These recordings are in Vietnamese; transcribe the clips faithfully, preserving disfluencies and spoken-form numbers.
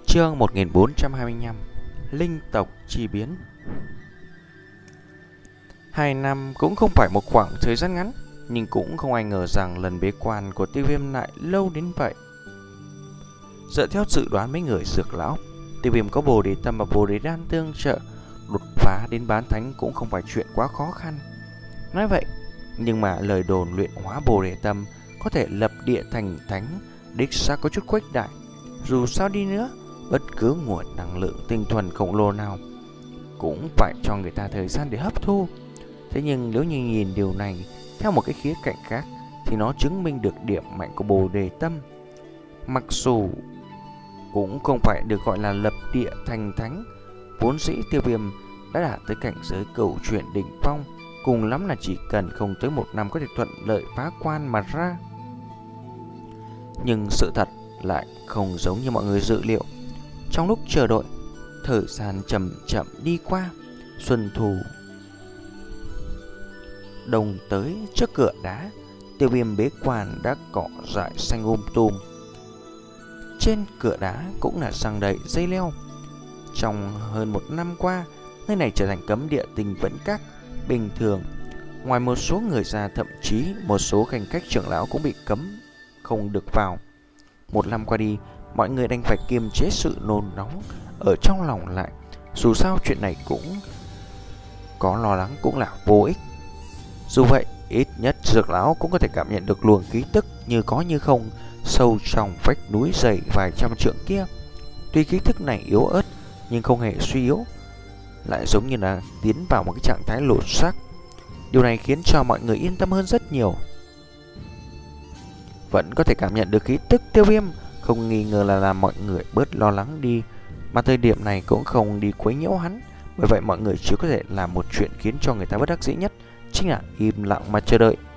Chương một nghìn bốn trăm hai mươi lăm. Linh tộc chi biến. Hai năm cũng không phải một khoảng thời gian ngắn, nhưng cũng không ai ngờ rằng lần bế quan của Tiêu Viêm lại lâu đến vậy. Dựa theo dự đoán mấy người dược lão, Tiêu Viêm có Bồ Đề Tâm và Bồ Đề Đan tương trợ, đột phá đến bán thánh cũng không phải chuyện quá khó khăn. Nói vậy, nhưng mà lời đồn luyện hóa Bồ Đề Tâm có thể lập địa thành thánh đích xác có chút khuếch đại. Dù sao đi nữa, bất cứ nguồn năng lượng tinh thuần khổng lồ nào cũng phải cho người ta thời gian để hấp thu. Thế nhưng nếu như nhìn điều này theo một cái khía cạnh khác, thì nó chứng minh được điểm mạnh của Bồ Đề Tâm. Mặc dù cũng không phải được gọi là lập địa thành thánh, vốn dĩ Tiêu Viêm đã đạt tới cảnh giới cửu chuyển đỉnh phong, cùng lắm là chỉ cần không tới một năm có thể thuận lợi phá quan mà ra. Nhưng sự thật lại không giống như mọi người dự liệu. Trong lúc chờ đợi, thời gian chậm chậm đi qua. Xuân thu đông tới trước cửa đá, Tiêu Viêm bế quan đã cỏ dại xanh um tùm. Trên cửa đá cũng là răng đầy dây leo. Trong hơn một năm qua, nơi này trở thành cấm địa Tinh Vẫn Các. Bình thường, ngoài một số người ra, thậm chí một số khanh khách trưởng lão cũng bị cấm không được vào. Một năm qua đi, mọi người đành phải kiềm chế sự nôn nóng ở trong lòng lại. Dù sao chuyện này cũng có lo lắng cũng là vô ích. Dù vậy, ít nhất dược lão cũng có thể cảm nhận được luồng khí tức như có như không sâu trong vách núi dày vài trăm trượng kia. Tuy khí tức này yếu ớt nhưng không hề suy yếu, lại giống như là tiến vào một cái trạng thái lột xác. Điều này khiến cho mọi người yên tâm hơn rất nhiều. Vẫn có thể cảm nhận được khí tức Tiêu Viêm, không nghi ngờ là làm mọi người bớt lo lắng đi. Mà thời điểm này cũng không đi quấy nhiễu hắn. Bởi vậy mọi người chỉ có thể làm một chuyện khiến cho người ta bất đắc dĩ nhất, chính là im lặng mà chờ đợi.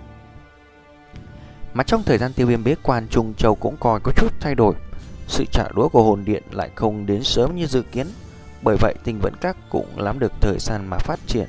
Mà trong thời gian Tiêu Viêm bế quan, Trung Châu cũng coi có chút thay đổi. Sự trả đũa của hồn điện lại không đến sớm như dự kiến. Bởi vậy Tinh Vẫn Các cũng lắm được thời gian mà phát triển,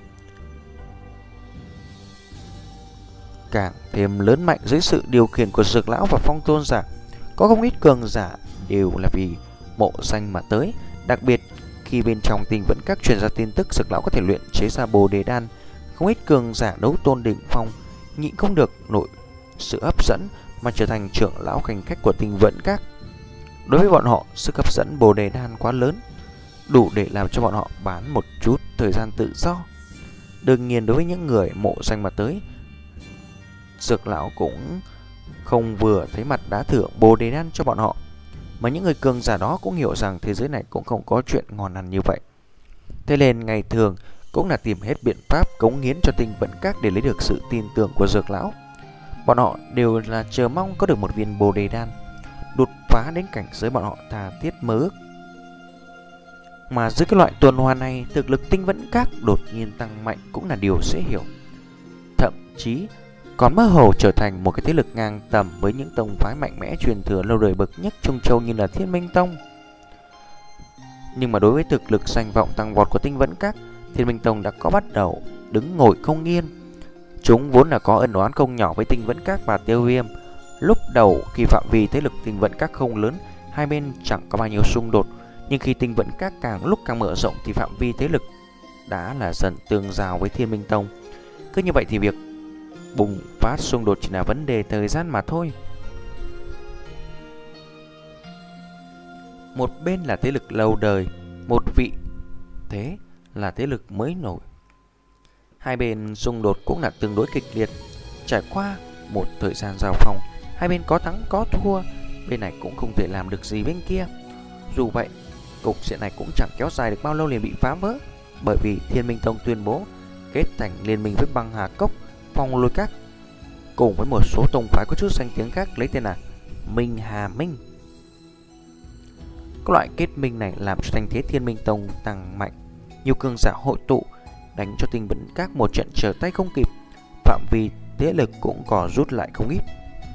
càng thêm lớn mạnh dưới sự điều khiển của dược lão và phong tôn giả. Có không ít cường giả đều là vì mộ danh mà tới. Đặc biệt khi bên trong Tinh Vẫn Các truyền ra tin tức dược lão có thể luyện chế ra Bồ Đề Đan, không ít cường giả đấu tôn đỉnh phong nhịn không được nổi sự hấp dẫn mà trở thành trưởng lão khanh khách của Tinh Vẫn Các. Đối với bọn họ, sức hấp dẫn Bồ Đề Đan quá lớn, đủ để làm cho bọn họ bán một chút thời gian tự do. Đương nhiên đối với những người mộ danh mà tới, dược lão cũng không vừa thấy mặt đã thưởng Bồ Đề Đan cho bọn họ. Mà những người cường giả đó cũng hiểu rằng thế giới này cũng không có chuyện ngon ăn như vậy. Thế nên ngày thường cũng là tìm hết biện pháp cống hiến cho Tinh Vẫn Các để lấy được sự tin tưởng của dược lão. Bọn họ đều là chờ mong có được một viên Bồ Đề Đan, đột phá đến cảnh giới bọn họ tha thiết mơ ước. Mà dưới cái loại tuần hoàn này, thực lực Tinh Vẫn Các đột nhiên tăng mạnh cũng là điều dễ hiểu. Thậm chí còn mơ hồ trở thành một cái thế lực ngang tầm với những tông phái mạnh mẽ truyền thừa lâu đời bậc nhất Trung Châu như là Thiên Minh Tông. Nhưng mà đối với thực lực danh vọng tăng vọt của Tinh Vẫn Các, Thiên Minh Tông đã có bắt đầu đứng ngồi không yên. Chúng vốn là có ân oán không nhỏ với Tinh Vẫn Các và Tiêu Viêm. Lúc đầu khi phạm vi thế lực Tinh Vẫn Các không lớn, hai bên chẳng có bao nhiêu xung đột. Nhưng khi Tinh Vẫn Các càng lúc càng mở rộng thì phạm vi thế lực đã là dần tương giao với Thiên Minh Tông. Cứ như vậy thì việc bùng phát xung đột chỉ là vấn đề thời gian mà thôi. Một bên là thế lực lâu đời, một vị thế là thế lực mới nổi. Hai bên xung đột cũng là tương đối kịch liệt. Trải qua một thời gian giao phong, hai bên có thắng có thua, bên này cũng không thể làm được gì bên kia. Dù vậy, cục diện này cũng chẳng kéo dài được bao lâu liền bị phá vỡ, bởi vì Thiên Minh Tông tuyên bố kết thành liên minh với Băng Hà Cốc, Phong Lôi Các, cùng với một số tông phái có chút danh tiếng khác lấy tên là Minh Hà Minh. Các loại kết minh này làm cho thanh thế Thiên Minh Tông tăng mạnh, nhiều cường giả hội tụ đánh cho Tinh Vẫn Các một trận trở tay không kịp. Phạm vi thế lực cũng có rút lại không ít.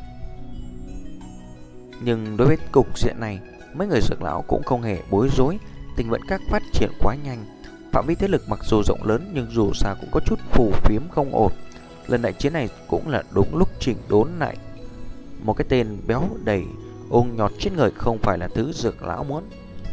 Nhưng đối với cục diện này, mấy người dược lão cũng không hề bối rối. Tinh Vẫn Các phát triển quá nhanh, phạm vi thế lực mặc dù rộng lớn nhưng dù sao cũng có chút phù phiếm không ổn. Lần đại chiến này cũng là đúng lúc chỉnh đốn lại một cái tên béo đầy ung nhọt trên người không phải là thứ Dược lão muốn.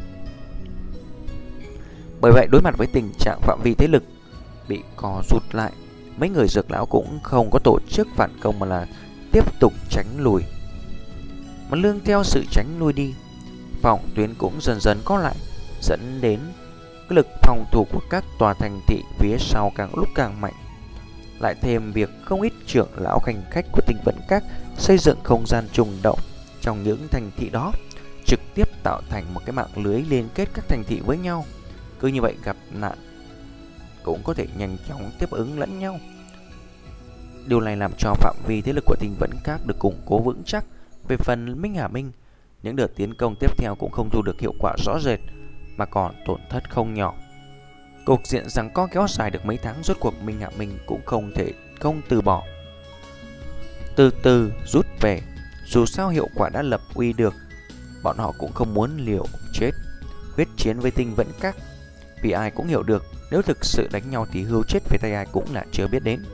Bởi vậy đối mặt với tình trạng phạm vi thế lực bị co rút lại, mấy người Dược lão cũng không có tổ chức phản công mà là tiếp tục tránh lùi. Mà lương theo sự tránh lui đi, phòng tuyến cũng dần dần có lại, dẫn đến cái lực phòng thủ của các tòa thành thị phía sau càng lúc càng mạnh. Lại thêm việc không ít trưởng lão hành khách của Tinh Vẫn Các xây dựng không gian trùng động trong những thành thị đó, trực tiếp tạo thành một cái mạng lưới liên kết các thành thị với nhau. Cứ như vậy gặp nạn cũng có thể nhanh chóng tiếp ứng lẫn nhau. Điều này làm cho phạm vi thế lực của Tinh Vẫn Các được củng cố vững chắc. Về phần Minh Hà Minh, những đợt tiến công tiếp theo cũng không thu được hiệu quả rõ rệt, mà còn tổn thất không nhỏ. Cục diện giằng co kéo dài được mấy tháng, rốt cuộc Minh Hà Minh cũng không thể không từ bỏ, từ từ rút về. Dù sao hiệu quả đã lập uy được, bọn họ cũng không muốn liều chết huyết chiến với Tinh Vẫn Các, vì ai cũng hiểu được nếu thực sự đánh nhau thì hưu chết về tay ai cũng là chưa biết đến.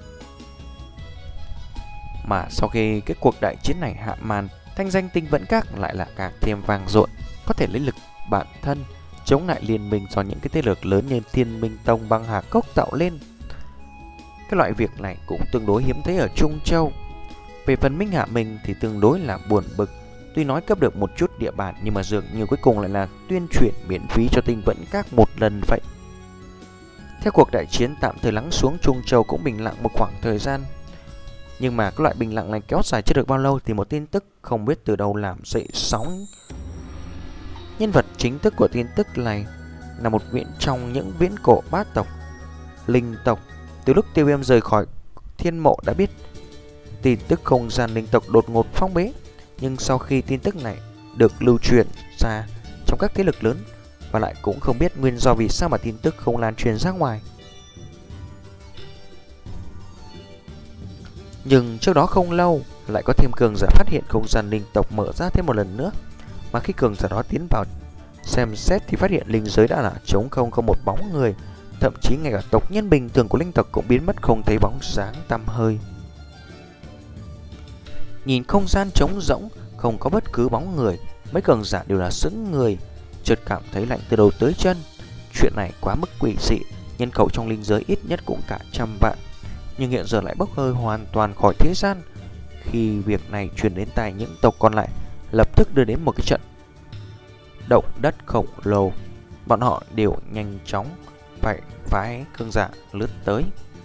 Mà sau khi cái cuộc đại chiến này hạ màn, thanh danh Tinh Vẫn Các lại là càng thêm vang dội, có thể lấy lực bản thân chống lại liên minh do những cái thế lực lớn như Thiên Minh Tông, Băng Hà Cốc tạo lên. Cái loại việc này cũng tương đối hiếm thấy ở Trung Châu. Về phần Minh Hạ Minh thì tương đối là buồn bực, tuy nói cấp được một chút địa bàn nhưng mà dường như cuối cùng lại là tuyên truyền miễn phí cho Tinh Vẫn Các một lần vậy. Theo cuộc đại chiến tạm thời lắng xuống, Trung Châu cũng bình lặng một khoảng thời gian. Nhưng mà cái loại bình lặng này kéo dài chưa được bao lâu thì một tin tức không biết từ đâu làm dậy sóng. Nhân vật chính thức của tin tức này là một viện trong những viễn cổ bát tộc, linh tộc. Từ lúc Tiêu Viêm rời khỏi thiên mộ đã biết tin tức không gian linh tộc đột ngột phong bế. Nhưng sau khi tin tức này được lưu truyền ra trong các thế lực lớn, và lại cũng không biết nguyên do vì sao mà tin tức không lan truyền ra ngoài. Nhưng trước đó không lâu lại có thêm cường giả phát hiện không gian linh tộc mở ra thêm một lần nữa. Mà khi cường giả đó tiến vào xem xét thì phát hiện linh giới đã là trống không, không một bóng người. Thậm chí ngay cả tộc nhân bình thường của linh tộc cũng biến mất không thấy bóng dáng tăm hơi. Nhìn không gian trống rỗng, không có bất cứ bóng người, mấy cường giả đều là sững người, chợt cảm thấy lạnh từ đầu tới chân. Chuyện này quá mức quỷ dị, nhân khẩu trong linh giới ít nhất cũng cả trăm vạn, nhưng hiện giờ lại bốc hơi hoàn toàn khỏi thế gian. Khi việc này truyền đến tai những tộc còn lại, lập tức đưa đến một cái trận động đất khổng lồ. Bọn họ đều nhanh chóng phải phái cường giả lướt tới.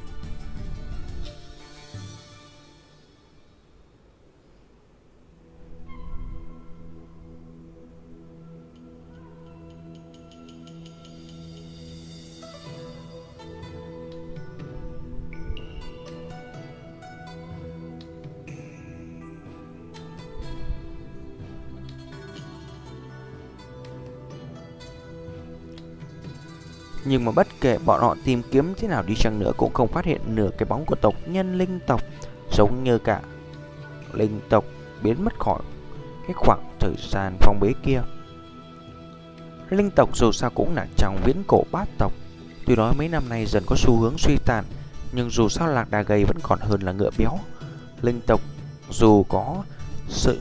Nhưng mà bất kể bọn họ tìm kiếm thế nào đi chăng nữa cũng không phát hiện nửa cái bóng của tộc nhân linh tộc. Giống như cả linh tộc biến mất khỏi cái khoảng thời gian phong bế kia. Linh tộc dù sao cũng là trong viễn cổ bát tộc, tuy nói mấy năm nay dần có xu hướng suy tàn, nhưng dù sao lạc đà gầy vẫn còn hơn là ngựa béo. Linh tộc dù có sự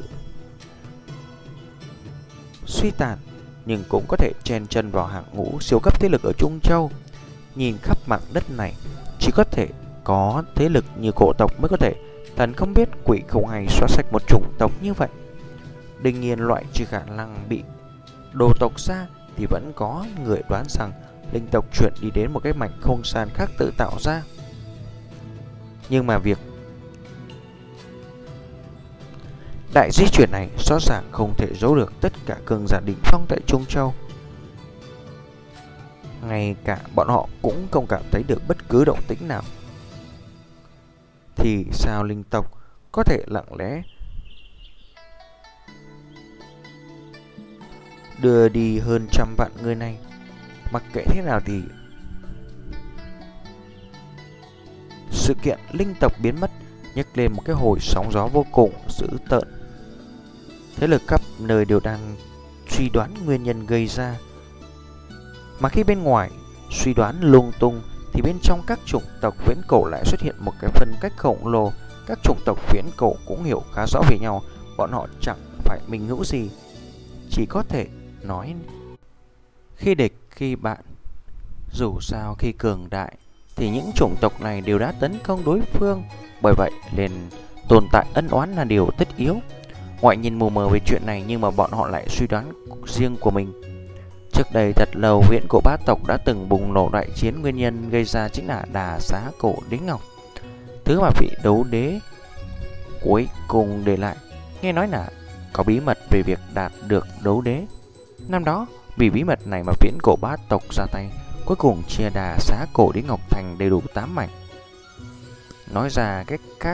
suy tàn nhưng cũng có thể chen chân vào hàng ngũ siêu cấp thế lực ở Trung Châu. Nhìn khắp mảng đất này, chỉ có thể có thế lực như cổ tộc mới có thể thần không biết quỷ không hay xóa sạch một chủng tộc như vậy. Đương nhiên loại trừ khả năng bị đồ tộc ra thì vẫn có người đoán rằng linh tộc chuyển đi đến một cái mảnh không gian khác tự tạo ra. Nhưng mà việc đại di chuyển này rõ ràng không thể giấu được tất cả cường giả đỉnh phong tại Trung Châu. Ngay cả bọn họ cũng không cảm thấy được bất cứ động tĩnh nào. Thì sao linh tộc có thể lặng lẽ đưa đi hơn trăm vạn người này? Mặc kệ thế nào thì sự kiện linh tộc biến mất nhấc lên một cái hồi sóng gió vô cùng dữ tợn. Thế lực khắp nơi đều đang suy đoán nguyên nhân gây ra. Mà khi bên ngoài suy đoán lung tung thì bên trong các chủng tộc viễn cổ lại xuất hiện một cái phân cách khổng lồ. Các chủng tộc viễn cổ cũng hiểu khá rõ về nhau, bọn họ chẳng phải minh hữu gì. Chỉ có thể nói khi địch khi bạn. Dù sao khi cường đại thì những chủng tộc này đều đã tấn công đối phương, bởi vậy nên tồn tại ân oán là điều tất yếu. Ngoại nhìn mù mờ về chuyện này nhưng mà bọn họ lại suy đoán riêng của mình. Trước đây thật lâu, viễn cổ bát tộc đã từng bùng nổ đại chiến, nguyên nhân gây ra chính là Đà Xá cổ đế ngọc, thứ mà vị đấu đế cuối cùng để lại. Nghe nói là có bí mật về việc đạt được đấu đế. Năm đó vì bí mật này mà viễn cổ bát tộc ra tay, cuối cùng chia Đà Xá cổ đế ngọc thành đầy đủ tám mảnh. Nói ra cách khác,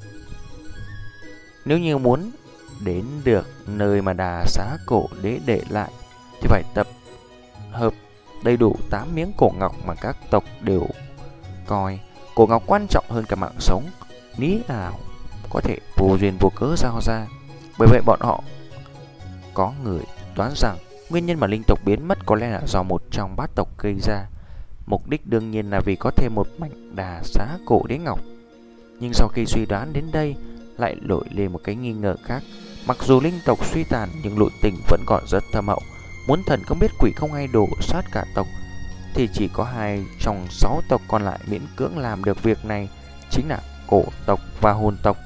nếu như muốn đến được nơi mà Đà Xá cổ đế để lại thì phải tập hợp đầy đủ tám miếng cổ ngọc mà các tộc đều coi cổ ngọc quan trọng hơn cả mạng sống. Lý nào có thể vô duyên vô cớ giao ra. Bởi vậy bọn họ có người đoán rằng nguyên nhân mà linh tộc biến mất có lẽ là do một trong bát tộc gây ra. Mục đích đương nhiên là vì có thêm một mảnh Đà Xá cổ đế ngọc. Nhưng sau khi suy đoán đến đây lại nổi lên một cái nghi ngờ khác. Mặc dù linh tộc suy tàn nhưng nội tình vẫn còn rất thâm hậu. Muốn thần không biết quỷ không hay đổ sát cả tộc thì chỉ có hai trong sáu tộc còn lại miễn cưỡng làm được việc này, chính là cổ tộc và hồn tộc.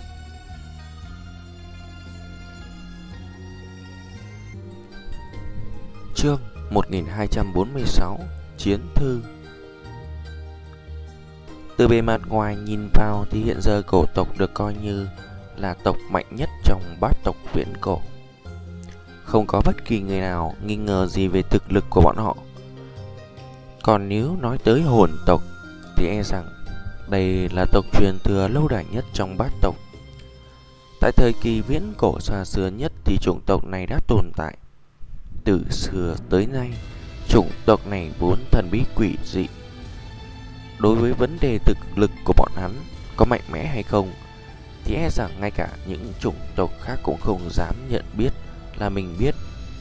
Chương một nghìn hai trăm bốn mươi sáu Chiến thư. Từ bề mặt ngoài nhìn vào thì hiện giờ cổ tộc được coi như là tộc mạnh nhất trong bát tộc viễn cổ. Không có bất kỳ người nào nghi ngờ gì về thực lực của bọn họ. Còn nếu nói tới hồn tộc thì e rằng đây là tộc truyền thừa lâu đời nhất trong bát tộc. Tại thời kỳ viễn cổ xa xưa nhất thì chủng tộc này đã tồn tại. Từ xưa tới nay, chủng tộc này vốn thần bí quỷ dị. Đối với vấn đề thực lực của bọn hắn có mạnh mẽ hay không thì e rằng ngay cả những chủng tộc khác cũng không dám nhận biết là mình biết.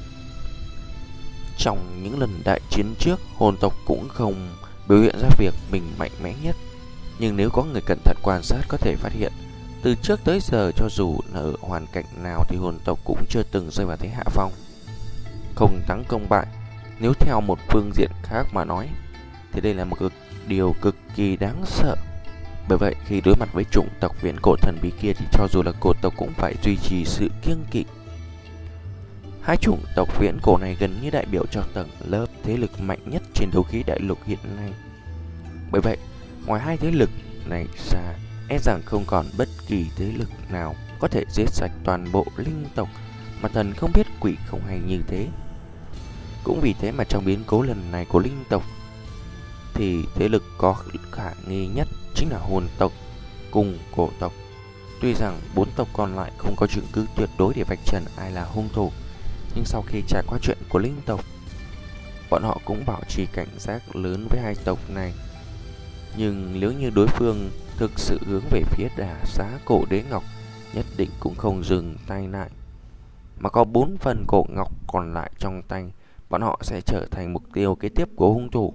Trong những lần đại chiến trước, hồn tộc cũng không biểu hiện ra việc mình mạnh mẽ nhất. Nhưng nếu có người cẩn thận quan sát có thể phát hiện, từ trước tới giờ cho dù là ở hoàn cảnh nào thì hồn tộc cũng chưa từng rơi vào thế hạ phong, không thắng công bại. Nếu theo một phương diện khác mà nói thì đây là một cực, điều cực kỳ đáng sợ. Bởi vậy khi đối mặt với chủng tộc viễn cổ thần bí kia thì cho dù là cổ tộc cũng phải duy trì sự kiêng kỵ. Hai chủng tộc viễn cổ này gần như đại biểu cho tầng lớp thế lực mạnh nhất trên đấu khí đại lục hiện nay. Bởi vậy, ngoài hai thế lực này ra, e rằng không còn bất kỳ thế lực nào có thể giết sạch toàn bộ linh tộc mà thần không biết quỷ không hay như thế. Cũng vì thế mà trong biến cố lần này của linh tộc thì thế lực có khả nghi nhất chính là hồn tộc cùng cổ tộc. Tuy rằng bốn tộc còn lại không có chứng cứ tuyệt đối để vạch trần ai là hung thủ, nhưng sau khi trải qua chuyện của linh tộc, bọn họ cũng bảo trì cảnh giác lớn với hai tộc này. Nhưng nếu như đối phương thực sự hướng về phía Đà Xá cổ đế ngọc, nhất định cũng không dừng tay lại. Mà có bốn phần cổ ngọc còn lại trong tay, bọn họ sẽ trở thành mục tiêu kế tiếp của hung thủ.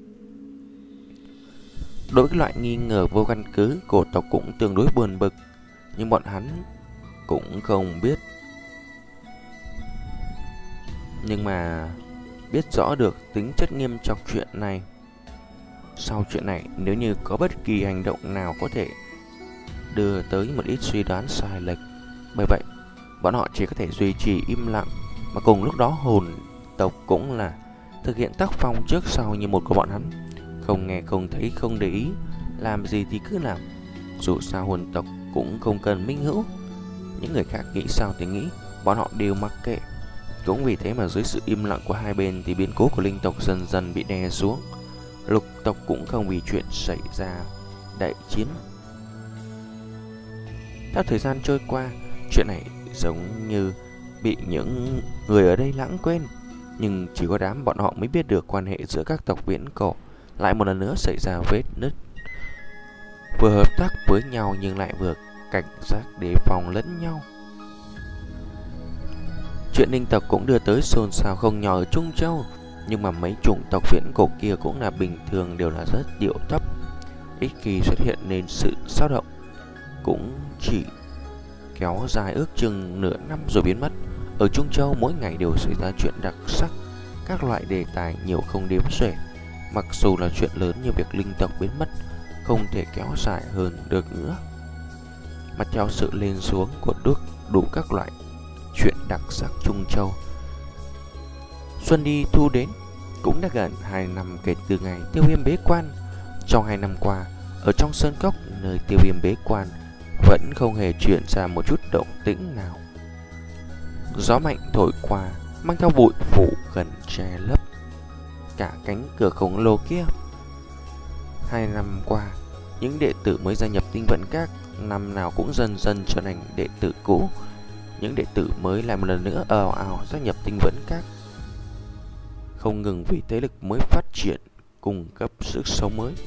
Đối với loại nghi ngờ vô căn cứ, cổ tộc cũng tương đối buồn bực, nhưng bọn hắn cũng không biết. Nhưng mà biết rõ được tính chất nghiêm trọng chuyện này. Sau chuyện này, nếu như có bất kỳ hành động nào có thể đưa tới một ít suy đoán sai lệch, bởi vậy bọn họ chỉ có thể duy trì im lặng. Mà cùng lúc đó hồn tộc cũng là thực hiện tác phong trước sau như một của bọn hắn, không nghe không thấy không để ý, làm gì thì cứ làm. Dù sao hồn tộc cũng không cần minh hữu, những người khác nghĩ sao thì nghĩ, bọn họ đều mặc kệ. Cũng vì thế mà dưới sự im lặng của hai bên thì biến cố của linh tộc dần dần bị đè xuống. Lục tộc cũng không vì chuyện xảy ra đại chiến. Theo thời gian trôi qua, chuyện này giống như bị những người ở đây lãng quên. Nhưng chỉ có đám bọn họ mới biết được quan hệ giữa các tộc viễn cổ lại một lần nữa xảy ra vết nứt. Vừa hợp tác với nhau nhưng lại vừa cảnh giác đề phòng lẫn nhau. Chuyện linh tộc cũng đưa tới xôn xao không nhỏ ở Trung Châu. Nhưng mà mấy chủng tộc viễn cổ kia cũng là bình thường, đều là rất điệu thấp, ít khi xuất hiện nên sự xáo động. Cũng chỉ kéo dài ước chừng nửa năm rồi biến mất. Ở Trung Châu mỗi ngày đều xảy ra chuyện đặc sắc, các loại đề tài nhiều không đếm xuể. Mặc dù là chuyện lớn như việc linh tộc biến mất, không thể kéo dài hơn được nữa. Mà theo sự lên xuống của đúc đủ các loại chuyện đặc sắc Trung Châu, xuân đi thu đến, cũng đã gần hai năm kể từ ngày Tiêu Viêm bế quan. Trong hai năm qua, ở trong sơn cốc nơi Tiêu Viêm bế quan vẫn không hề chuyển ra một chút động tĩnh nào. Gió mạnh thổi qua, mang theo bụi phủ gần che lấp cả cánh cửa khổng lồ kia. Hai năm qua, những đệ tử mới gia nhập Tinh Vận Các năm nào cũng dần dần trở thành đệ tử cũ. Những đệ tử mới lại một lần nữa ào ào gia nhập Tinh Vận Các, không ngừng vì thế lực mới phát triển cung cấp sức sống mới.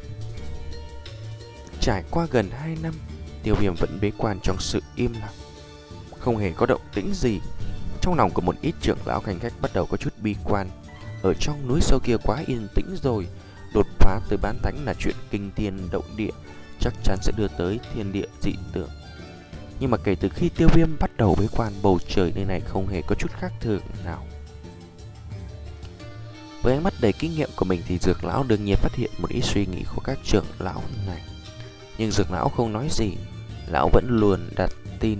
Trải qua gần hai năm, Tiêu Viêm vẫn bế quan trong sự im lặng, không hề có động tĩnh gì. Trong lòng của một ít trưởng lão canh khách bắt đầu có chút bi quan. Ở trong núi sâu kia quá yên tĩnh rồi, đột phá tới bán thánh là chuyện kinh thiên động địa, chắc chắn sẽ đưa tới thiên địa dị tượng. Nhưng mà kể từ khi Tiêu Viêm bắt đầu bế quan, bầu trời nơi này không hề có chút khác thường nào. Với ánh mắt đầy kinh nghiệm của mình thì Dược lão đương nhiên phát hiện một ít suy nghĩ của các trưởng lão này. Nhưng Dược lão không nói gì, lão vẫn luôn đặt tin,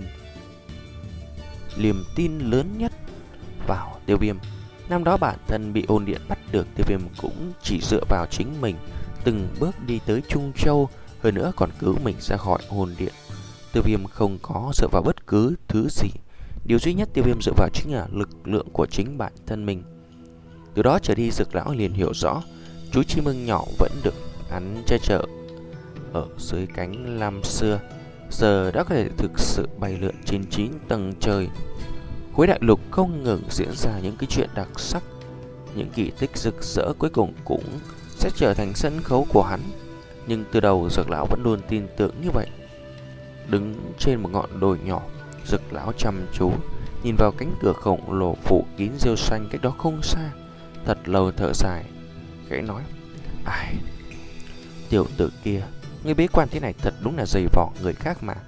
liềm tin lớn nhất vào Tiêu Viêm. Năm đó bản thân bị ôn điện bắt được, Tiêu Viêm cũng chỉ dựa vào chính mình từng bước đi tới Trung Châu, hơn nữa còn cứu mình ra khỏi ôn điện. Tiêu Viêm không có dựa vào bất cứ thứ gì, điều duy nhất Tiêu Viêm dựa vào chính là lực lượng của chính bản thân mình. Từ đó trở đi, Dược lão liền hiểu rõ chú chim ưng nhỏ vẫn được hắn che chở ở dưới cánh lam xưa, giờ đã có thể thực sự bay lượn trên chín tầng trời. Cuối đại lục không ngừng diễn ra những cái chuyện đặc sắc, những kỳ tích rực rỡ cuối cùng cũng sẽ trở thành sân khấu của hắn. Nhưng từ đầu Dược lão vẫn luôn tin tưởng như vậy. Đứng trên một ngọn đồi nhỏ, Dược lão chăm chú nhìn vào cánh cửa khổng lồ phủ kín rêu xanh cách đó không xa, thật lâu thở dài, khẽ nói: "Ai, tiểu tử kia, người bế quan thế này thật đúng là dày vò người khác mà."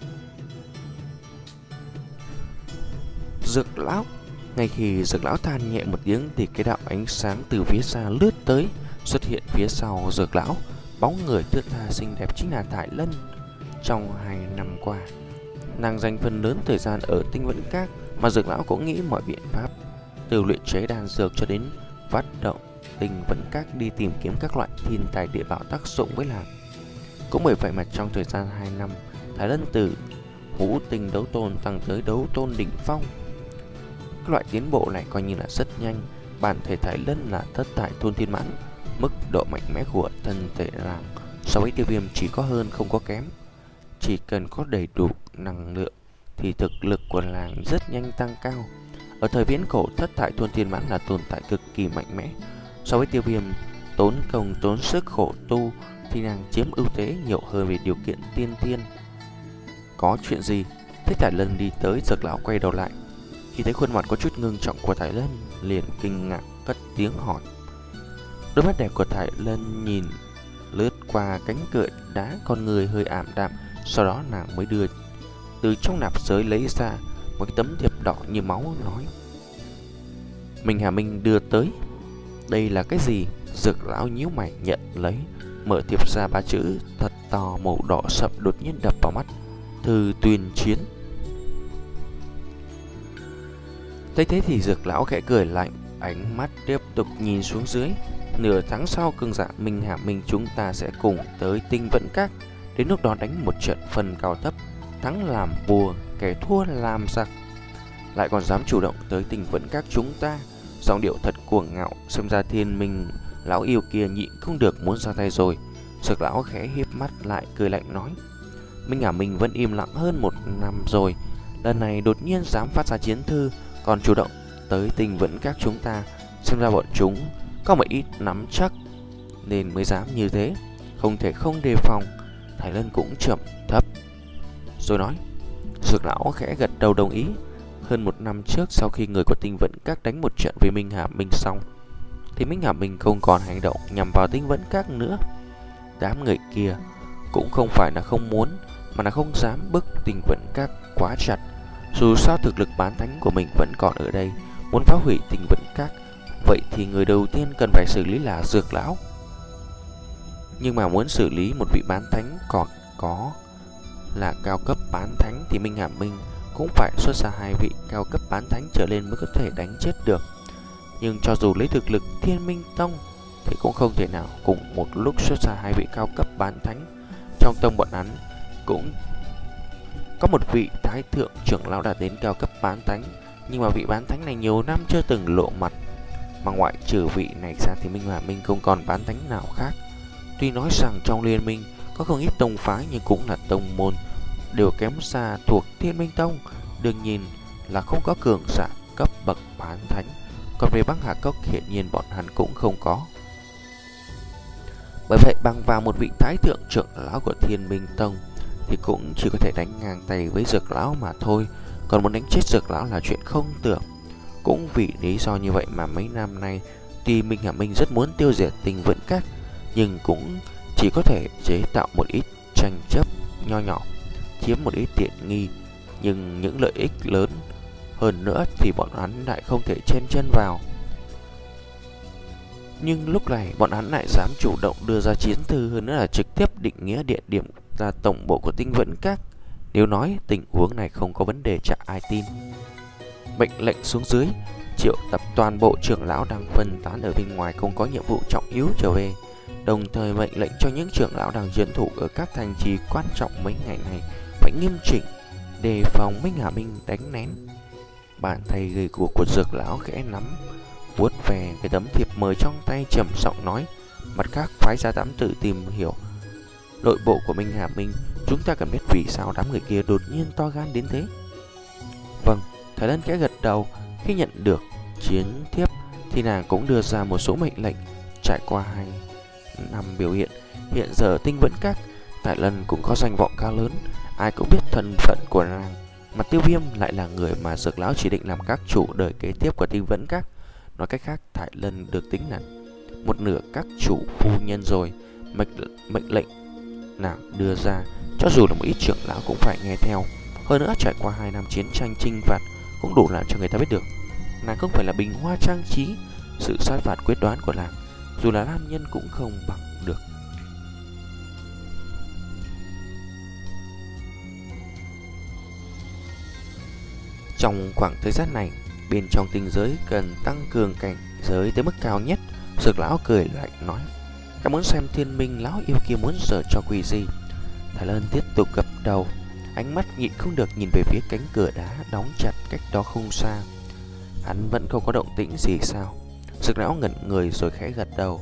Dược lão, ngay khi Dược lão than nhẹ một tiếng thì cái đạo ánh sáng từ phía xa lướt tới, xuất hiện phía sau Dược lão. Bóng người thướt tha xinh đẹp chính là Thải Lân. Trong hai năm qua, nàng dành phần lớn thời gian ở Tinh Vận Các, mà Dược lão cũng nghĩ mọi biện pháp, từ luyện chế đan dược cho đến phát động Tinh Vận Các đi tìm kiếm các loại thiên tài địa bảo tác dụng với nàng. Cũng bởi vậy mà trong thời gian hai năm, Thải Lân từ Hữu Tinh đấu tôn tăng tới đấu tôn đỉnh phong. Các loại tiến bộ này coi như là rất nhanh. Bản thể Thải Lân là thất thải thôn thiên mãn, mức độ mạnh mẽ của thân thể nàng so với Tiêu Viêm chỉ có hơn không có kém. Chỉ cần có đầy đủ năng lượng thì thực lực của nàng rất nhanh tăng cao. Ở thời viễn cổ, thất thải thôn thiên mãn là tồn tại cực kỳ mạnh mẽ. So với Tiêu Viêm tốn công tốn sức khổ tu thì nàng chiếm ưu thế nhiều hơn về điều kiện tiên thiên. Có chuyện gì? Thấy Thải Lân đi tới, Dược lão quay đầu lại. Khi thấy khuôn mặt có chút ngưng trọng của Thải Lân, liền kinh ngạc cất tiếng hỏi. Đôi mắt đẹp của Thải Lân nhìn lướt qua cánh cửa đá, con người hơi ảm đạm. Sau đó nàng mới đưa từ trong nạp giới lấy ra một cái tấm thiệp đỏ như máu, nói: "Minh Hà Minh đưa tới." "Đây là cái gì?" Dược lão nhíu mày nhận lấy, mở thiệp ra, ba chữ thật to màu đỏ sậm đột nhiên đập vào mắt: "Thư tuyên chiến." Thấy thế thì Dược lão khẽ cười lạnh, ánh mắt tiếp tục nhìn xuống dưới. "Nửa tháng sau, cường giả Minh Hà Minh chúng ta sẽ cùng tới Tinh Vận Các. Đến lúc đó đánh một trận phân cao thấp, thắng làm vua, kẻ thua làm giặc. Lại còn dám chủ động tới Tinh Vận Các chúng ta." Giọng điệu thật cuồng ngạo, xem ra Thiên Minh lão yêu kia nhịn không được muốn ra tay rồi. Dược lão khẽ híp mắt lại cười lạnh nói: "Minh Hà Minh vẫn im lặng hơn một năm rồi, lần này đột nhiên dám phát ra chiến thư, còn chủ động tới Tinh Vận Các chúng ta, xem ra bọn chúng có một ít nắm chắc nên mới dám như thế, không thể không đề phòng." Thải Lân cũng trầm thấp rồi nói. Dược lão khẽ gật đầu đồng ý. Hơn một năm trước, sau khi người của Tinh Vận Các đánh một trận với Minh Hà Minh xong, thì Minh Hà Minh không còn hành động nhằm vào Tinh Vận Các nữa. Đám người kia cũng không phải là không muốn, mà là không dám bức Tinh Vận Các quá chặt. Dù sao thực lực bán thánh của mình vẫn còn ở đây, muốn phá hủy Tinh Vẫn Các, vậy thì người đầu tiên cần phải xử lý là Dược lão. Nhưng mà muốn xử lý một vị bán thánh còn có là cao cấp bán thánh thì Minh Hà Minh cũng phải xuất ra hai vị cao cấp bán thánh trở lên mới có thể đánh chết được. Nhưng cho dù lấy thực lực Thiên Minh Tông thì cũng không thể nào cùng một lúc xuất ra hai vị cao cấp bán thánh. Trong tông bọn hắn cũng có một vị thái thượng trưởng lão đạt đến cao cấp bán thánh, nhưng mà vị bán thánh này nhiều năm chưa từng lộ mặt. Mà ngoại trừ vị này ra thì Minh Hà Minh không còn bán thánh nào khác. Tuy nói rằng trong liên minh có không ít tông phái nhưng cũng là tông môn đều kém xa thuộc Thiên Minh Tông, đương nhiên là không có cường giả cấp bậc bán thánh. Còn về Băng Hà Cốc hiện nhiên bọn hắn cũng không có. Bởi vậy bằng vào một vị thái thượng trưởng lão của Thiên Minh Tông thì cũng chỉ có thể đánh ngang tay với Dược lão mà thôi. Còn muốn đánh chết Dược lão là chuyện không tưởng. Cũng vì lý do như vậy mà mấy năm nay tuy Minh Hà Minh rất muốn tiêu diệt Tinh Vẫn Các, nhưng cũng chỉ có thể chế tạo một ít tranh chấp nho nhỏ, chiếm một ít tiện nghi, nhưng những lợi ích lớn hơn nữa thì bọn hắn lại không thể chen chân vào. Nhưng lúc này bọn hắn lại dám chủ động đưa ra chiến thư, hơn nữa là trực tiếp định nghĩa địa điểm là tổng bộ của Tinh Vẫn Các. Nếu nói tình huống này không có vấn đề chả ai tin. Mệnh lệnh xuống dưới, triệu tập toàn bộ trưởng lão đang phân tán ở bên ngoài không có nhiệm vụ trọng yếu trở về, đồng thời mệnh lệnh cho những trưởng lão đang chiến thủ ở các thành trì quan trọng mấy ngày này phải nghiêm chỉnh đề phòng Minh Hà Minh đánh nén. Bàn tay gầy guộc của Dược lão khẽ nắm vuốt về cái tấm thiệp mời trong tay, trầm giọng nói: mặt khác phái gia tám tự tìm hiểu nội bộ của Minh Hà Minh, chúng ta cần biết vì sao đám người kia đột nhiên to gan đến thế. Vâng, Thái Lân khẽ gật đầu. Khi nhận được chiến thiếp thì nàng cũng đưa ra một số mệnh lệnh. Trải qua hai năm biểu hiện, hiện giờ Tinh Vẫn Các, Thái Lân cũng có danh vọng cao lớn, ai cũng biết thân phận của nàng. Mà Tiêu Viêm lại là người mà Dược lão chỉ định làm các chủ đời kế tiếp của Tinh Vẫn Các. Nói cách khác, Thái Lân được tính là một nửa các chủ phu nhân rồi. Mệnh, mệnh lệnh nàng đưa ra, cho dù là một ít trưởng lão cũng phải nghe theo. Hơn nữa trải qua hai năm chiến tranh chinh phạt cũng đủ làm cho người ta biết được nàng không phải là bình hoa trang trí. Sự sát phạt quyết đoán của nàng dù là nam nhân cũng không bằng được. Trong khoảng thời gian này, bên trong tinh giới cần tăng cường cảnh giới tới mức cao nhất. Dược lão cười lạnh nói: "Ta muốn xem Thiên Minh lão yêu kia muốn giở cho quỷ gì." Thái Lân tiếp tục gật đầu, ánh mắt nhịn không được nhìn về phía cánh cửa đá đóng chặt cách đó không xa. Hắn vẫn không có động tĩnh gì sao? Dược lão ngẩn người rồi khẽ gật đầu.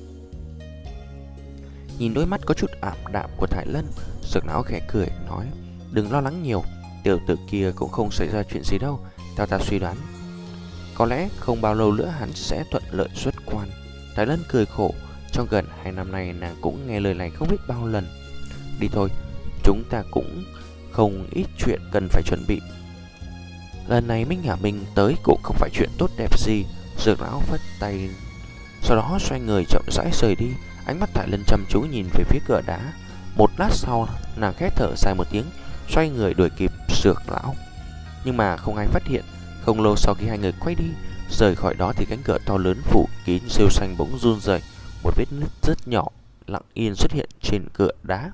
Nhìn đôi mắt có chút ảm đạm của Thái Lân, Dược lão khẽ cười nói: "Đừng lo lắng nhiều, tiểu tử kia cũng không xảy ra chuyện gì đâu. Theo ta suy đoán, có lẽ không bao lâu nữa hắn sẽ thuận lợi xuất quan." Thái Lân cười khổ, trong gần hai năm nay nàng cũng nghe lời này không biết bao lần. "Đi thôi, chúng ta cũng không ít chuyện cần phải chuẩn bị. Lần này Minh Hà Minh tới cũng không phải chuyện tốt đẹp gì." Dược lão phất tay, sau đó xoay người chậm rãi rời đi. Ánh mắt Thái Lân chăm chú nhìn về phía cửa đá. Một lát sau, nàng khẽ thở dài một tiếng, xoay người đuổi kịp Dược lão. Nhưng mà không ai phát hiện. Không lâu sau khi hai người quay đi, rời khỏi đó thì cánh cửa to lớn phủ kín rêu xanh bỗng run rẩy, một vết nứt rất nhỏ lặng yên xuất hiện trên cửa đá.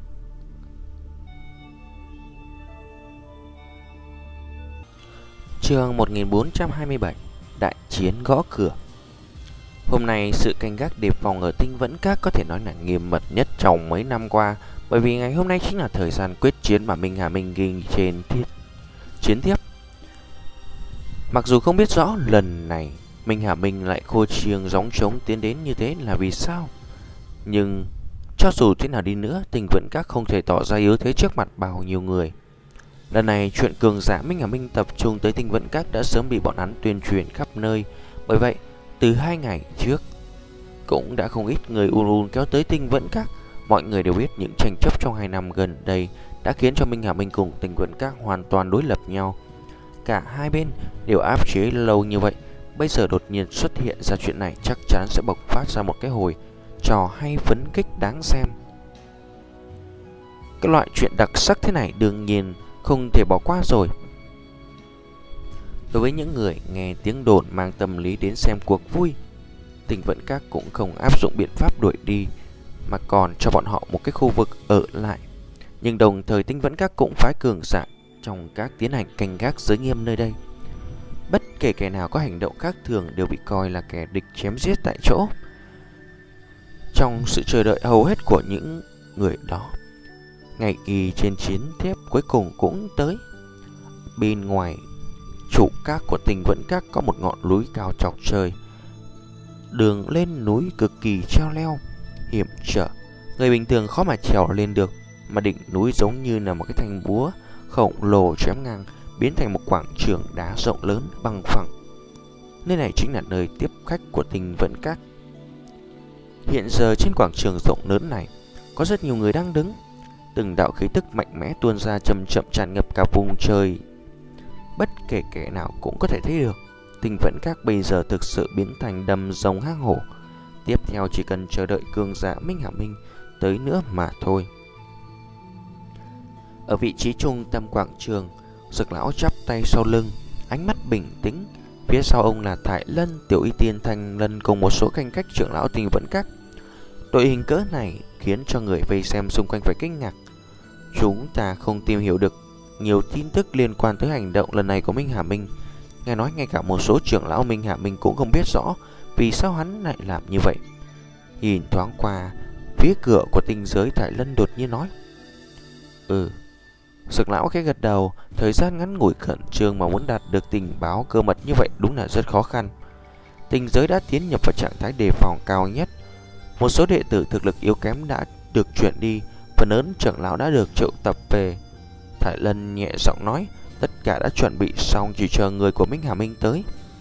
Chương một nghìn bốn trăm hai mươi bảy, Đại chiến gõ cửa. Hôm nay sự canh gác đề phòng ở Tinh Vẫn Các có thể nói là nghiêm mật nhất trong mấy năm qua, bởi vì ngày hôm nay chính là thời gian quyết chiến mà Minh Hà Minh ghi trên thiết chiến thiếp. Mặc dù không biết rõ lần này Minh Hà Minh lại khô chiêng gióng trống tiến đến như thế là vì sao, nhưng cho dù thế nào đi nữa, Tinh Vẫn Các không thể tỏ ra yếu thế trước mặt bao nhiêu người. Lần này chuyện cường giả Minh Hà Minh tập trung tới Tinh Vẫn Các đã sớm bị bọn hắn tuyên truyền khắp nơi. Bởi vậy từ hai ngày trước cũng đã không ít người ùn ùn kéo tới Tinh Vẫn Các. Mọi người đều biết những tranh chấp trong hai năm gần đây đã khiến cho Minh Hà Minh cùng Tinh Vẫn Các hoàn toàn đối lập nhau. Cả hai bên đều áp chế lâu như vậy, bây giờ đột nhiên xuất hiện ra chuyện này chắc chắn sẽ bộc phát ra một cái hồi trò hay phấn kích đáng xem. Cái loại chuyện đặc sắc thế này đương nhiên không thể bỏ qua rồi. Đối với những người nghe tiếng đồn mang tâm lý đến xem cuộc vui, Tinh Vẫn Các cũng không áp dụng biện pháp đuổi đi, mà còn cho bọn họ một cái khu vực ở lại. Nhưng đồng thời Tinh Vẫn Các cũng phái cường giả trong các tiến hành canh gác giới nghiêm nơi đây. Bất kể kẻ nào có hành động khác thường đều bị coi là kẻ địch chém giết tại chỗ. Trong sự chờ đợi hầu hết của những người đó, ngày kỳ trên chiến thép cuối cùng cũng tới. Bên ngoài trụ các của Tinh Vẫn Các có một ngọn núi cao chọc trời. Đường lên núi cực kỳ treo leo, hiểm trở, người bình thường khó mà trèo lên được, mà đỉnh núi giống như là một cái thanh búa khổng lồ chém ngang, biến thành một quảng trường đá rộng lớn bằng phẳng. Nơi này chính là nơi tiếp khách của Tinh Vẫn Các. Hiện giờ trên quảng trường rộng lớn này có rất nhiều người đang đứng. Từng đạo khí tức mạnh mẽ tuôn ra chậm chậm tràn ngập cả vùng trời. Bất kể kẻ nào cũng có thể thấy được, Tinh Vẫn Các bây giờ thực sự biến thành đầm rồng hang hổ. Tiếp theo chỉ cần chờ đợi cường giả Minh Hà Minh tới nữa mà thôi. Ở vị trí trung tâm quảng trường, Dược lão chắp tay sau lưng, ánh mắt bình tĩnh. Phía sau ông là Thải Lân, Tiểu Y Tiên, Thanh Lân cùng một số canh cách trưởng lão Tinh Vẫn Các. Đội hình cỡ này khiến cho người vây xem xung quanh phải kinh ngạc. Chúng ta không tìm hiểu được nhiều tin tức liên quan tới hành động lần này của Minh Hà Minh. Nghe nói ngay cả một số trưởng lão Minh Hà Minh cũng không biết rõ vì sao hắn lại làm như vậy. Nhìn thoáng qua phía cửa của tinh giới, Thải Lân đột nhiên nói: Ừ. Dược lão khẽ gật đầu. Thời gian ngắn ngủi khẩn trương mà muốn đạt được tình báo cơ mật như vậy đúng là rất khó khăn. Tinh giới đã tiến nhập vào trạng thái đề phòng cao nhất. Một số đệ tử thực lực yếu kém đã được chuyển đi, phần lớn trưởng lão đã được triệu tập về. Thải Lân nhẹ giọng nói: Tất cả đã chuẩn bị xong, chỉ chờ người của Minh Hà Minh tới.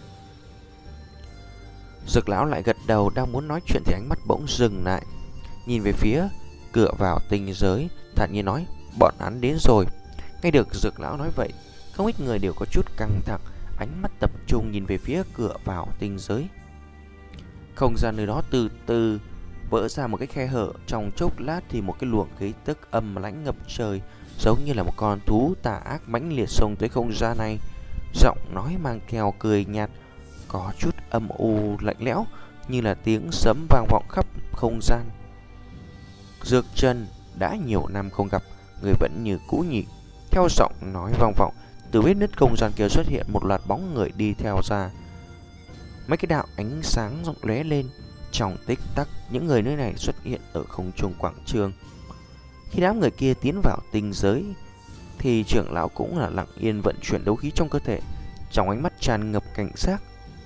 Dược lão lại gật đầu, đang muốn nói chuyện thì ánh mắt bỗng dừng lại, nhìn về phía cửa vào tinh giới, thản nhiên nói: Bọn hắn đến rồi. Nghe được Dược lão nói vậy, không ít người đều có chút căng thẳng, ánh mắt tập trung nhìn về phía cửa vào tinh giới. Không gian nơi đó từ từ vỡ ra một cái khe hở, trong chốc lát thì một cái luồng khí tức âm lãnh ngập trời, giống như là một con thú tà ác mãnh liệt xông tới không gian này. Giọng nói mang theo cười nhạt, có chút âm u lạnh lẽo, như là tiếng sấm vang vọng khắp không gian. Dược Trần, đã nhiều năm không gặp, người vẫn như cũ nhỉ? Theo giọng nói vang vọng, từ vết nứt không gian kia xuất hiện một loạt bóng người đi theo ra. Mấy cái đạo ánh sáng rộng lóe lên. Trong tích tắc, những người nơi này xuất hiện ở không trung quảng trường. Khi đám người kia tiến vào tinh giới thì trưởng lão cũng là lặng yên vận chuyển đấu khí trong cơ thể, trong ánh mắt tràn ngập cảnh giác.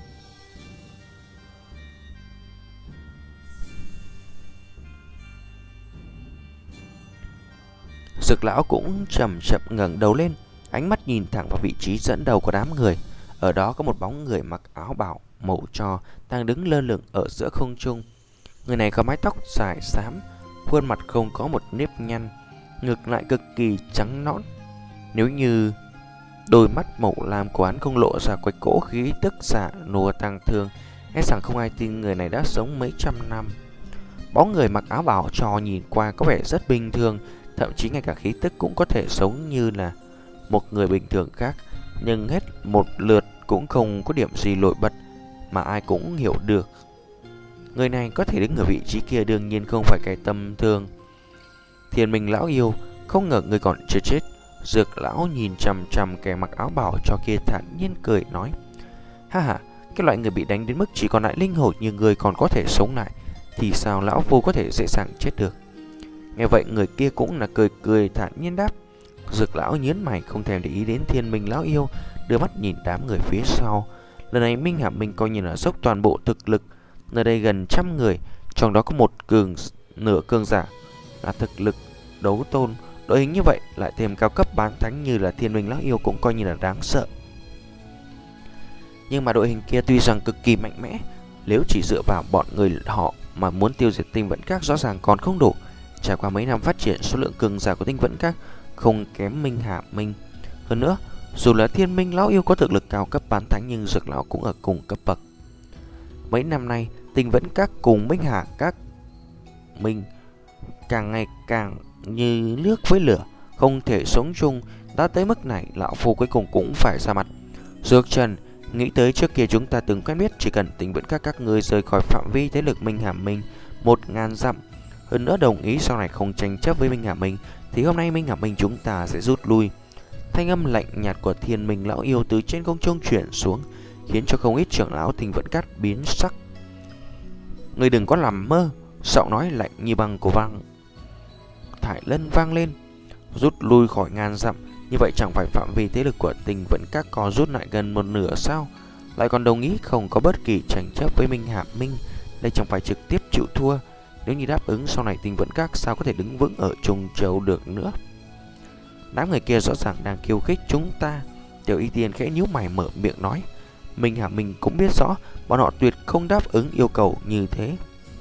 Dược lão cũng chậm chậm ngẩng đầu lên, ánh mắt nhìn thẳng vào vị trí dẫn đầu của đám người. Ở đó có một bóng người mặc áo bào màu tro đang đứng lơ lửng ở giữa không trung. Người này có mái tóc dài xám, khuôn mặt không có một nếp nhăn, ngược lại cực kỳ trắng nõn. Nếu như đôi mắt màu lam của hắn không lộ ra quái cỗ khí tức giả nùa tang thương, e rằng không ai tin người này đã sống mấy trăm năm. Bóng người mặc áo bào tro nhìn qua có vẻ rất bình thường, thậm chí ngay cả khí tức cũng có thể sống như là một người bình thường khác, nhưng hết một lượt cũng không có điểm gì nổi bật mà ai cũng hiểu được. Người này có thể đứng ở vị trí kia đương nhiên không phải kẻ tầm thường. Thiên Minh lão yêu, không ngờ người còn chưa chết. Dược lão nhìn chằm chằm kẻ mặc áo bào cho kia thản nhiên cười nói: Ha ha, cái loại người bị đánh đến mức chỉ còn lại linh hồn như người còn có thể sống lại, thì sao lão phu có thể dễ dàng chết được? Nghe vậy người kia cũng là cười cười thản nhiên đáp. Dược lão nhớn mày không thèm để ý đến Thiên Minh lão yêu, đưa mắt nhìn đám người phía sau. Lần này Minh Hà Minh coi như là dốc toàn bộ thực lực. Nơi đây gần trăm người, trong đó có một cường nửa cường giả là thực lực đấu tôn. Đội hình như vậy lại thêm cao cấp bán thánh như là Thiên Minh lão yêu cũng coi như là đáng sợ. Nhưng mà đội hình kia tuy rằng cực kỳ mạnh mẽ, nếu chỉ dựa vào bọn người họ mà muốn tiêu diệt Tinh Vẫn Các rõ ràng còn không đủ. Trải qua mấy năm phát triển, số lượng cường giả của Tinh Vẫn Các không kém Minh Hà Minh. Hơn nữa, dù là Thiên Minh lão yêu có thực lực cao cấp bán thánh, nhưng Dược lão cũng ở cùng cấp bậc. Mấy năm nay, Tinh Vẫn Các cùng Minh Hà Các Minh càng ngày càng như nước với lửa, không thể sống chung. Đã tới mức này, lão phu cuối cùng cũng phải ra mặt. Dược Trần, nghĩ tới trước kia chúng ta từng quen biết, chỉ cần Tinh Vẫn Các các ngươi rời khỏi phạm vi thế lực Minh Hà Minh một ngàn dặm, hơn nữa đồng ý sau này không tranh chấp với Minh Hà Minh, thì hôm nay Minh Hà Minh chúng ta sẽ rút lui. Thanh âm lạnh nhạt của Thiên Minh lão yêu từ trên không trung chuyển xuống, khiến cho không ít trưởng lão Tinh Vẫn Các biến sắc. Ngươi đừng có làm mơ. Giọng nói lạnh như băng của Vang Thải Lân vang lên. Rút lui khỏi ngàn dặm, như vậy chẳng phải phạm vi thế lực của Tinh Vẫn Các có rút lại gần một nửa sao? Lại còn đồng ý không có bất kỳ tranh chấp với Minh Hà Minh, đây chẳng phải trực tiếp chịu thua. Nếu như đáp ứng, sau này Tinh Vẫn Các sao có thể đứng vững ở Trung Châu được nữa? Đám người kia rõ ràng đang khiêu khích chúng ta. Tiểu Y Tiên khẽ nhíu mày mở miệng nói. Minh Hà Minh cũng biết rõ bọn họ tuyệt không đáp ứng yêu cầu như thế.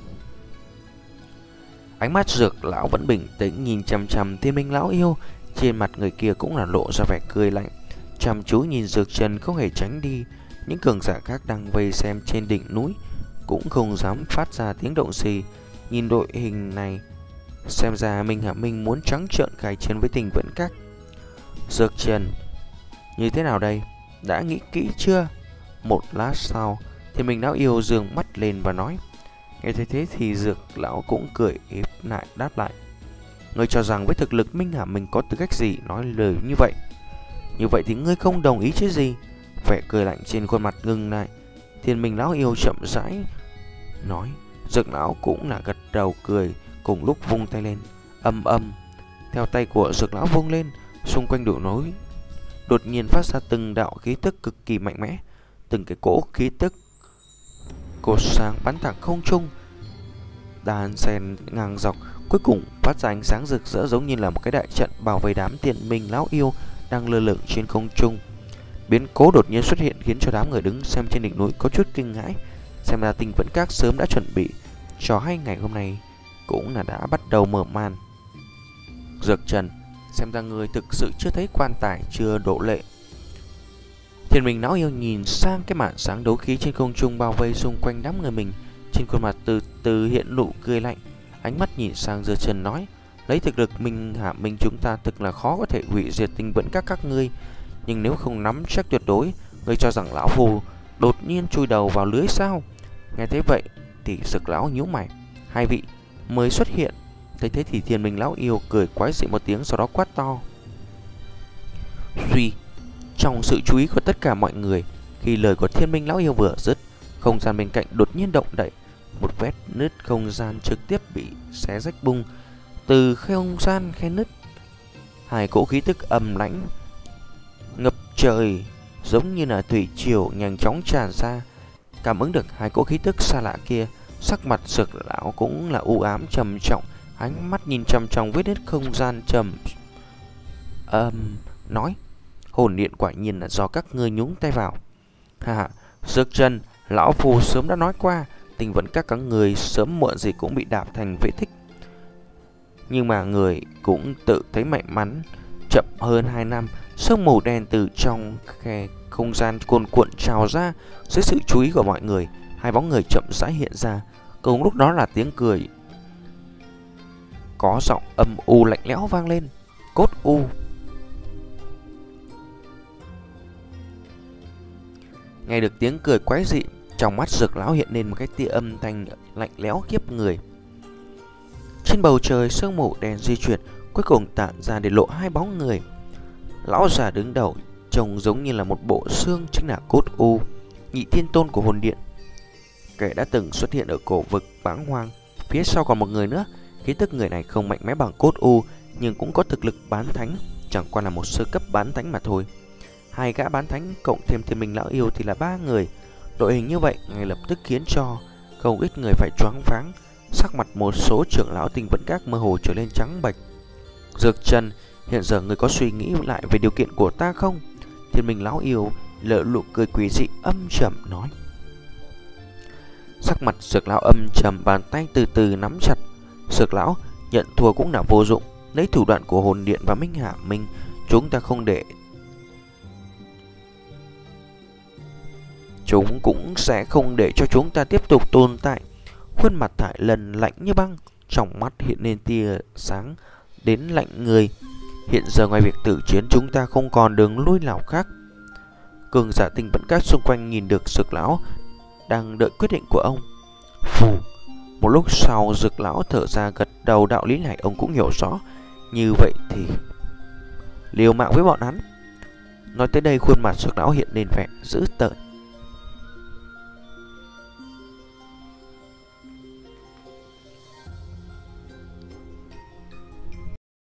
Ánh mắt Dược lão vẫn bình tĩnh nhìn chằm chằm Thiên Minh lão yêu, trên mặt người kia cũng là lộ ra vẻ cười lạnh, chăm chú nhìn Dược Trần không hề tránh đi. Những cường giả khác đang vây xem trên đỉnh núi cũng không dám phát ra tiếng động gì. Nhìn đội hình này, xem ra Minh Hà Minh muốn trắng trợn khai chiến với Tinh Vẫn Các. Dược Trần, như thế nào đây? Đã nghĩ kỹ chưa? Một lát sau, Thiên Minh lão yêu dương mắt lên và nói. Nghe thấy thế thì Dược lão cũng cười ép lại đáp lại. Ngươi cho rằng với thực lực Minh Hà Minh có tư cách gì nói lời như vậy? Như vậy thì ngươi không đồng ý chứ gì? Vẻ cười lạnh trên khuôn mặt ngừng lại. Thiên Minh lão yêu chậm rãi nói. Dược lão cũng là gật đầu cười, cùng lúc vung tay lên. Âm âm. Theo tay của Dược lão vung lên, xung quanh đồi núi đột nhiên phát ra từng đạo khí tức cực kỳ mạnh mẽ. Từng cái cỗ khí tức cột sáng bắn thẳng không trung, đan xen ngang dọc, cuối cùng phát ra ánh sáng rực rỡ giống như là một cái đại trận bảo vệ đám Thiên Minh lão yêu đang lơ lửng trên không trung. Biến cố đột nhiên xuất hiện khiến cho đám người đứng xem trên đỉnh núi có chút kinh hãi. Xem ra Tinh Vẫn Các sớm đã chuẩn bị cho hai ngày hôm nay cũng là đã bắt đầu mở màn. Dược Trần, xem ra người thực sự chưa thấy quan tài chưa đổ lệ. Thiên Minh lão yêu nhìn sang cái màn sáng đấu khí trên không trung bao vây xung quanh đám người mình, trên khuôn mặt từ từ hiện nụ cười lạnh. Ánh mắt nhìn sang Dược Trần nói. Lấy thực lực Minh Hà Minh chúng ta thực là khó có thể hủy diệt Tinh Vẫn Các các ngươi, nhưng nếu không nắm chắc tuyệt đối, ngươi cho rằng lão phù đột nhiên chui đầu vào lưới sao? Nghe thế vậy thì Dược lão nhíu mày. Hai vị mới xuất hiện. Thấy thế thì Thiên Minh lão yêu cười quái dị một tiếng, sau đó quát to. Suy. Trong sự chú ý của tất cả mọi người, khi lời của Thiên Minh lão yêu vừa dứt, không gian bên cạnh đột nhiên động đậy, một vết nứt không gian trực tiếp bị xé rách bung. Từ không gian khe nứt, hai cỗ khí tức âm lãnh ngập trời giống như là thủy triều nhanh chóng tràn ra. Cảm ứng được hai cỗ khí tức xa lạ kia, sắc mặt Dược lão cũng là u ám trầm trọng, ánh mắt nhìn chằm chằm vết nứt không gian trầm âm um, nói. Hồn điện quả nhiên là do các ngươi nhúng tay vào. Ha ha, Dược Trần, lão phù sớm đã nói qua, Tinh Vẫn Các các người sớm muộn gì cũng bị đạp thành phế tích. Nhưng mà người cũng tự thấy may mắn. Chậm hơn hai năm, sương mù đen từ trong khe không gian cuồn cuộn trào ra. Dưới sự chú ý của mọi người, hai bóng người chậm rãi hiện ra. Cùng lúc đó là tiếng cười có giọng âm u lạnh lẽo vang lên. Cốt U. Nghe được tiếng cười quái dị, trong mắt Dược lão hiện lên một cái tia âm thanh lạnh lẽo khiếp người. Trên bầu trời sương mù đen di chuyển, cuối cùng tản ra để lộ hai bóng người. Lão già đứng đầu trông giống như là một bộ xương, chính là Cốt U, nhị thiên tôn của hồn điện, kẻ đã từng xuất hiện ở cổ vực Báng Hoang. Phía sau còn một người nữa, khí tức người này không mạnh mẽ bằng Cốt U, nhưng cũng có thực lực bán thánh, chẳng qua là một sơ cấp bán thánh mà thôi. Hai gã bán thánh cộng thêm Thiên Minh lão yêu thì là ba người. Đội hình như vậy ngay lập tức khiến cho không ít người phải choáng váng. Sắc mặt một số trưởng lão Tinh Vẫn Các mơ hồ trở lên trắng bệch. Dược Trần, hiện giờ người có suy nghĩ lại về điều kiện của ta không? Thiên Minh lão yêu lỡ nụ cười quỷ dị âm trầm nói. Sắc mặt Dược lão âm trầm, bàn tay từ từ nắm chặt. Dược lão nhận thua cũng là vô dụng. Lấy thủ đoạn của hồn điện và Minh Hà Minh, chúng ta không để Chúng cũng sẽ không để cho chúng ta tiếp tục tồn tại. Khuôn mặt Thải Lân lạnh như băng, trong mắt hiện lên tia sáng đến lạnh người. Hiện giờ ngoài việc tử chiến, chúng ta không còn đường lui nào khác. Cường giả tinh vẫn các xung quanh nhìn được Dược lão đang đợi quyết định của ông. Phù. Một lúc sau, Dược lão thở ra gật đầu. Đạo lý này ông cũng hiểu rõ. Như vậy thì liều mạng với bọn hắn. Nói tới đây, khuôn mặt Dược lão hiện lên vẻ dữ tợn.